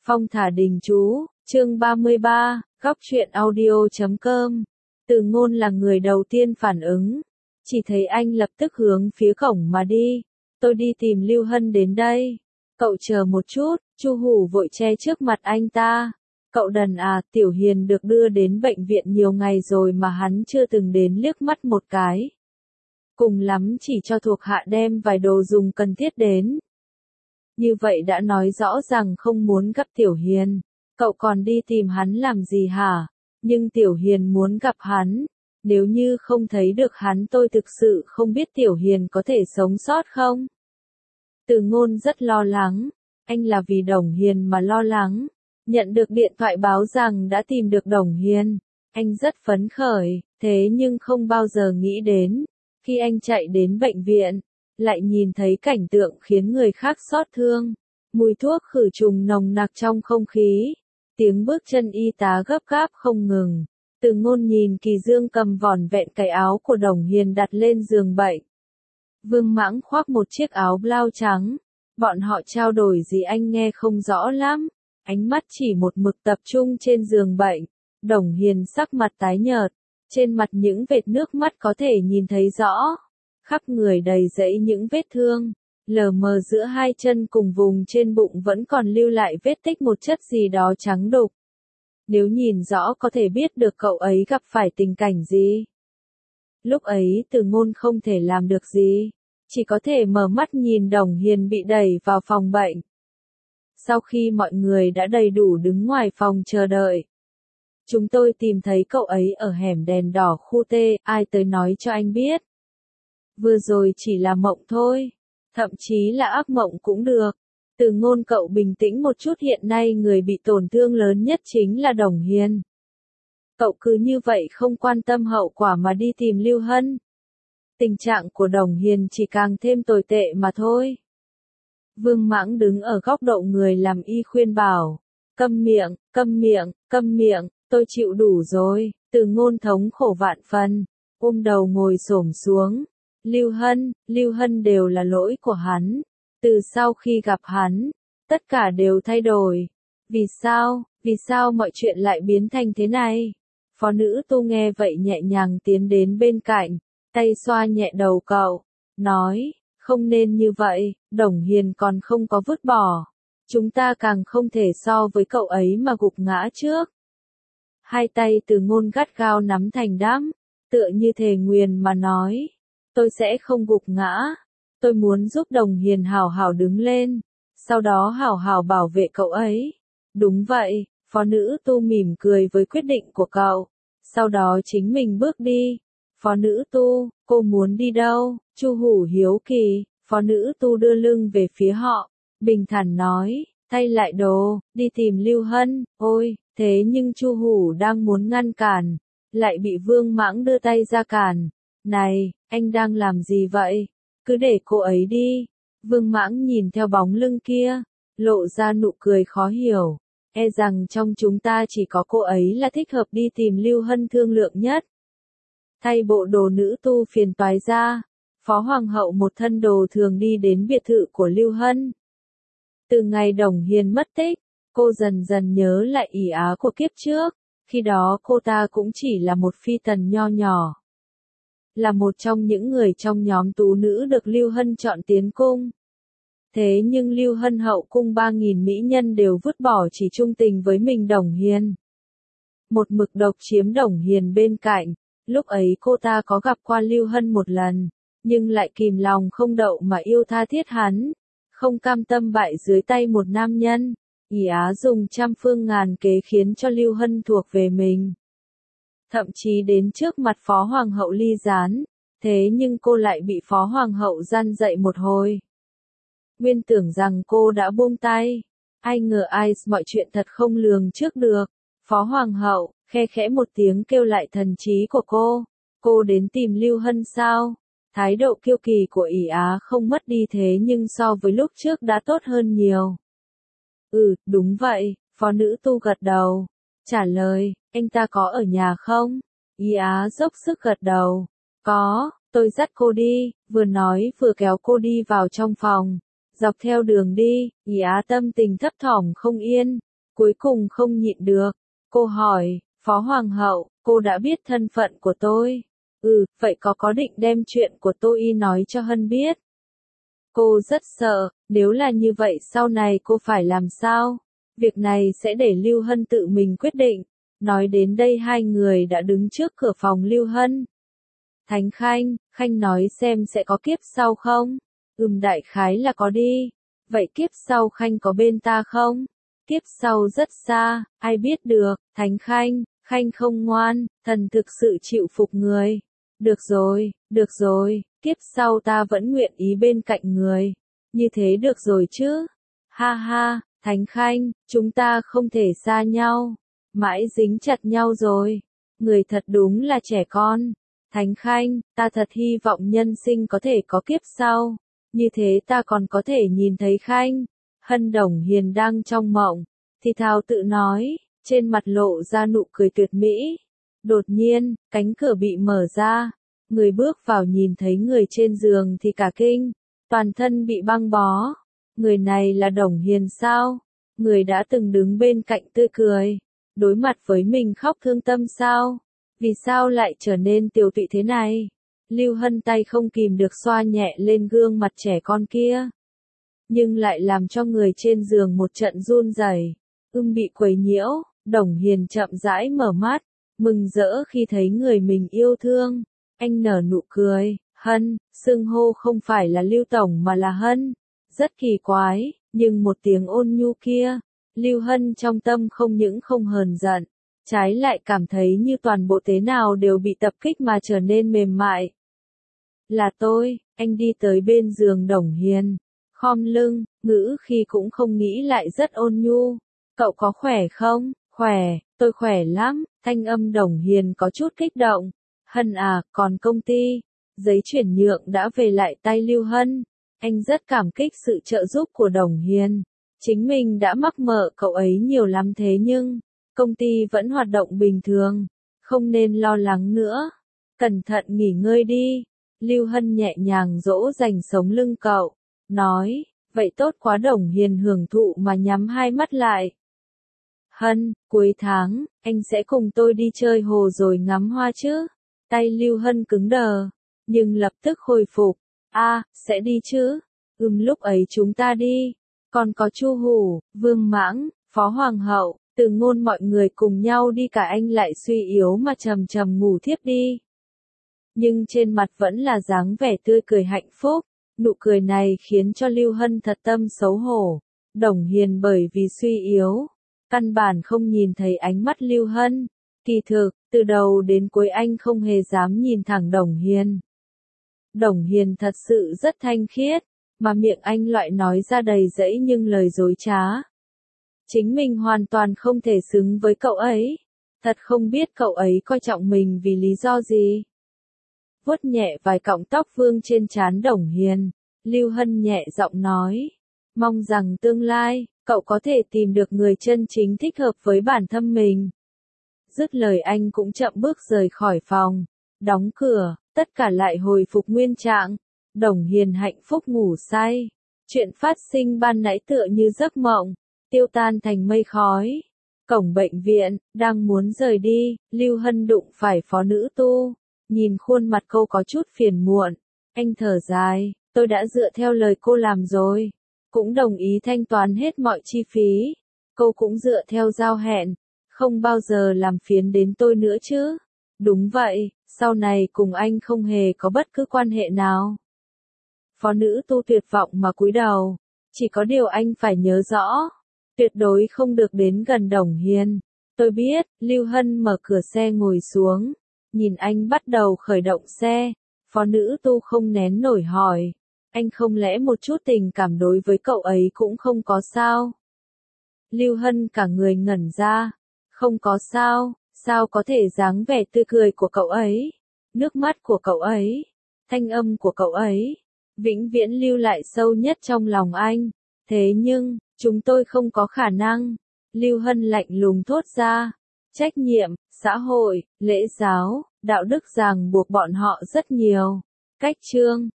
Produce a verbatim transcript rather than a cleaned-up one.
Phong thả đình chú, chương ba mươi ba, góc truyện audio chấm com. Từ Ngôn là người đầu tiên phản ứng. Chỉ thấy anh lập tức hướng phía cổng mà đi. Tôi đi tìm Lưu Hân đến đây. Cậu chờ một chút, Chu Hủ vội che trước mặt anh ta. Cậu đần à, Tiểu Hiền được đưa đến bệnh viện nhiều ngày rồi mà hắn chưa từng đến liếc mắt một cái. Cùng lắm chỉ cho thuộc hạ đem vài đồ dùng cần thiết đến. Như vậy đã nói rõ rằng không muốn gặp Tiểu Hiền. Cậu còn đi tìm hắn làm gì hả? Nhưng Tiểu Hiền muốn gặp hắn. Nếu như không thấy được hắn tôi thực sự không biết Tiểu Hiền có thể sống sót không? Từ Ngôn rất lo lắng. Anh là vì Đồng Hiền mà lo lắng. Nhận được điện thoại báo rằng đã tìm được Đồng Hiền. Anh rất phấn khởi, thế nhưng không bao giờ nghĩ đến. Khi anh chạy đến bệnh viện, lại nhìn thấy cảnh tượng khiến người khác xót thương. Mùi thuốc khử trùng nồng nặc trong không khí. Tiếng bước chân y tá gấp gáp không ngừng. Từ Ngôn nhìn Kỳ Dương cầm vỏn vẹn cái áo của Đồng Hiền đặt lên giường bệnh. Vương Mãng khoác một chiếc áo blau trắng. Bọn họ trao đổi gì anh nghe không rõ lắm. Ánh mắt chỉ một mực tập trung trên giường bệnh. Đồng Hiền sắc mặt tái nhợt. Trên mặt những vệt nước mắt có thể nhìn thấy rõ. Khắp người đầy rẫy những vết thương. Lờ mờ giữa hai chân cùng vùng trên bụng vẫn còn lưu lại vết tích một chất gì đó trắng đục. Nếu nhìn rõ có thể biết được cậu ấy gặp phải tình cảnh gì. Lúc ấy Từ Ngôn không thể làm được gì. Chỉ có thể mở mắt nhìn Đồng Hiền bị đẩy vào phòng bệnh. Sau khi mọi người đã đầy đủ đứng ngoài phòng chờ đợi. Chúng tôi tìm thấy cậu ấy ở hẻm đèn đỏ khu T, ai tới nói cho anh biết. Vừa rồi chỉ là mộng thôi. Thậm chí là ác mộng cũng được. Từ Ngôn cậu bình tĩnh một chút, hiện nay người bị tổn thương lớn nhất chính là Đồng Hiền. Cậu cứ như vậy không quan tâm hậu quả mà đi tìm Lưu Hân. Tình trạng của Đồng Hiền chỉ càng thêm tồi tệ mà thôi. Vương Mãng đứng ở góc độ người làm y khuyên bảo. Câm miệng, câm miệng, câm miệng, tôi chịu đủ rồi. Từ Ngôn thống khổ vạn phần. Ôm đầu ngồi xổm xuống. Lưu Hân, Lưu Hân đều là lỗi của hắn. Từ sau khi gặp hắn, tất cả đều thay đổi. Vì sao, vì sao mọi chuyện lại biến thành thế này? Phó nữ tu nghe vậy nhẹ nhàng tiến đến bên cạnh, tay xoa nhẹ đầu cậu, nói, không nên như vậy, Đồng Hiền còn không có vứt bỏ. Chúng ta càng không thể so với cậu ấy mà gục ngã trước. Hai tay Từ Ngôn gắt gao nắm thành đám, tựa như thề nguyền mà nói. Tôi sẽ không gục ngã. Tôi muốn giúp Đồng Hiền hảo hảo đứng lên. Sau đó hảo hảo bảo vệ cậu ấy. Đúng vậy, phó nữ tu mỉm cười với quyết định của cậu. Sau đó chính mình bước đi. Phó nữ tu, cô muốn đi đâu? Chu Hủ hiếu kỳ. Phó nữ tu đưa lưng về phía họ. Bình thản nói, thay lại đồ, đi tìm Lưu Hân. Ôi, thế nhưng Chu Hủ đang muốn ngăn cản. Lại bị Vương Mãng đưa tay ra cản. Này, anh đang làm gì vậy? Cứ để cô ấy đi. Vương Mãng nhìn theo bóng lưng kia, lộ ra nụ cười khó hiểu. E rằng trong chúng ta chỉ có cô ấy là thích hợp đi tìm Lưu Hân thương lượng nhất. Thay bộ đồ nữ tu phiền toái ra, Phó Hoàng hậu một thân đồ thường đi đến biệt thự của Lưu Hân. Từ ngày Đồng Hiền mất tích, cô dần dần nhớ lại ỷ á của kiếp trước. Khi đó cô ta cũng chỉ là một phi tần nho nhỏ. Là một trong những người trong nhóm tú nữ được Lưu Hân chọn tiến cung. Thế nhưng Lưu Hân hậu cung ba nghìn mỹ nhân đều vứt bỏ chỉ trung tình với mình Đồng Hiền. Một mực độc chiếm Đồng Hiền bên cạnh. Lúc ấy cô ta có gặp qua Lưu Hân một lần, nhưng lại kìm lòng không đậu mà yêu tha thiết hắn. Không cam tâm bại dưới tay một nam nhân. ỷ á dùng trăm phương ngàn kế khiến cho Lưu Hân thuộc về mình. Thậm chí đến trước mặt Phó Hoàng hậu ly gián, thế nhưng cô lại bị Phó Hoàng hậu gian dạy một hồi. Nguyên tưởng rằng cô đã buông tay, ai ngờ ai mọi chuyện thật không lường trước được. Phó Hoàng hậu, khe khẽ một tiếng kêu lại thần trí của cô, cô đến tìm Lưu Hân sao? Thái độ kiêu kỳ của ỷ á không mất đi thế nhưng so với lúc trước đã tốt hơn nhiều. Ừ, đúng vậy, phó nữ tu gật đầu. Trả lời, anh ta có ở nhà không? Ỷ á dốc sức gật đầu. Có, tôi dắt cô đi, vừa nói vừa kéo cô đi vào trong phòng. Dọc theo đường đi, Ỷ á tâm tình thấp thỏm không yên. cuối cùng không nhịn được. Cô hỏi, Phó Hoàng hậu, cô đã biết thân phận của tôi. Ừ, vậy có có định đem chuyện của tôi y nói cho Hân biết? Cô rất sợ, nếu là như vậy sau này cô phải làm sao? Việc này sẽ để Lưu Hân tự mình quyết định. Nói đến đây hai người đã đứng trước cửa phòng Lưu Hân. Thánh Khanh, Khanh nói xem sẽ có kiếp sau không? Ừm đại khái là có đi. Vậy kiếp sau Khanh có bên ta không? Kiếp sau rất xa, ai biết được, Thánh Khanh, Khanh không ngoan, thần thực sự chịu phục người. Được rồi, được rồi, kiếp sau ta vẫn nguyện ý bên cạnh người. Như thế được rồi chứ? Ha ha, Thánh Khanh, chúng ta không thể xa nhau. Mãi dính chặt nhau rồi. Người thật đúng là trẻ con. Thánh Khanh, ta thật hy vọng nhân sinh có thể có kiếp sau. Như thế ta còn có thể nhìn thấy Khanh. Hân Đồng Hiền đang trong mộng. Thì thào tự nói, trên mặt lộ ra nụ cười tuyệt mỹ. Đột nhiên, cánh cửa bị mở ra. Người bước vào nhìn thấy người trên giường thì cả kinh. Toàn thân bị băng bó. Người này là Đồng Hiền sao? Người đã từng đứng bên cạnh tươi cười. Đối mặt với mình khóc thương tâm sao? Vì sao lại trở nên tiều tụy thế này? Lưu Hân tay không kìm được xoa nhẹ lên gương mặt trẻ con kia. Nhưng lại làm cho người trên giường một trận run rẩy. Ưm bị quấy nhiễu, Đồng Hiền chậm rãi mở mắt, mừng rỡ khi thấy người mình yêu thương. Anh nở nụ cười, Hân, xưng hô không phải là Lưu Tổng mà là Hân. Rất kỳ quái, nhưng một tiếng ôn nhu kia, Lưu Hân trong tâm không những không hờn giận, trái lại cảm thấy như toàn bộ tế nào đều bị tập kích mà trở nên mềm mại. Là tôi, anh đi tới bên giường Đồng Hiền, khom lưng, ngữ khi cũng không nghĩ lại rất ôn nhu. Cậu có khỏe không? Khỏe, tôi khỏe lắm, thanh âm Đồng Hiền có chút kích động. Hân à, còn công ty, giấy chuyển nhượng đã về lại tay Lưu Hân. Anh rất cảm kích sự trợ giúp của Đồng Hiền. Chính mình đã mắc mợ cậu ấy nhiều lắm thế nhưng, công ty vẫn hoạt động bình thường, không nên lo lắng nữa. Cẩn thận nghỉ ngơi đi. Lưu Hân nhẹ nhàng dỗ dành sống lưng cậu, nói, vậy tốt quá. Đồng Hiền hưởng thụ mà nhắm hai mắt lại. Hân, cuối tháng, anh sẽ cùng tôi đi chơi hồ rồi ngắm hoa chứ? Tay Lưu Hân cứng đờ, nhưng lập tức khôi phục. A, à, sẽ đi chứ? Ừm lúc ấy chúng ta đi. Còn có Chu Hủ, Vương Mãng, Phó Hoàng hậu, Từ Ngôn mọi người cùng nhau đi cả anh lại suy yếu mà trầm trầm ngủ thiếp đi. Nhưng trên mặt vẫn là dáng vẻ tươi cười hạnh phúc, nụ cười này khiến cho Lưu Hân thật tâm xấu hổ. Đồng Hiền bởi vì suy yếu, căn bản không nhìn thấy ánh mắt Lưu Hân. Kỳ thực, từ đầu đến cuối anh không hề dám nhìn thẳng Đồng Hiền. Đồng Hiền thật sự rất thanh khiết, mà miệng anh loại nói ra đầy dẫy nhưng lời dối trá. Chính mình hoàn toàn không thể xứng với cậu ấy. Thật không biết cậu ấy coi trọng mình vì lý do gì. Vuốt nhẹ vài cọng tóc vương trên trán Đồng Hiền, Lưu Hân nhẹ giọng nói. Mong rằng tương lai, cậu có thể tìm được người chân chính thích hợp với bản thân mình. Dứt lời anh cũng chậm bước rời khỏi phòng. Đóng cửa, tất cả lại hồi phục nguyên trạng. Đồng Hiền hạnh phúc ngủ say. Chuyện phát sinh ban nãy tựa như giấc mộng, tiêu tan thành mây khói. Cổng bệnh viện, đang muốn rời đi, Lưu Hân đụng phải Phó Nữ Tu. Nhìn khuôn mặt cô có chút phiền muộn. Anh thở dài, tôi đã dựa theo lời cô làm rồi. Cũng đồng ý thanh toán hết mọi chi phí. Cô cũng dựa theo giao hẹn. Không bao giờ làm phiền đến tôi nữa chứ. Đúng vậy, sau này cùng anh không hề có bất cứ quan hệ nào. Phó Nữ Tu tuyệt vọng mà cúi đầu. Chỉ có điều anh phải nhớ rõ. Tuyệt đối không được đến gần Đồng Hiền. Tôi biết, Lưu Hân mở cửa xe ngồi xuống. Nhìn anh bắt đầu khởi động xe. Phó Nữ Tu không nén nổi hỏi. Anh không lẽ một chút tình cảm đối với cậu ấy cũng không có sao? Lưu Hân cả người ngẩn ra. Không có sao, sao có thể dáng vẻ tươi cười của cậu ấy, nước mắt của cậu ấy, thanh âm của cậu ấy, vĩnh viễn lưu lại sâu nhất trong lòng anh. Thế nhưng, chúng tôi không có khả năng. Lưu Hân lạnh lùng thốt ra. Trách nhiệm, xã hội, lễ giáo, đạo đức ràng buộc bọn họ rất nhiều. Cách chương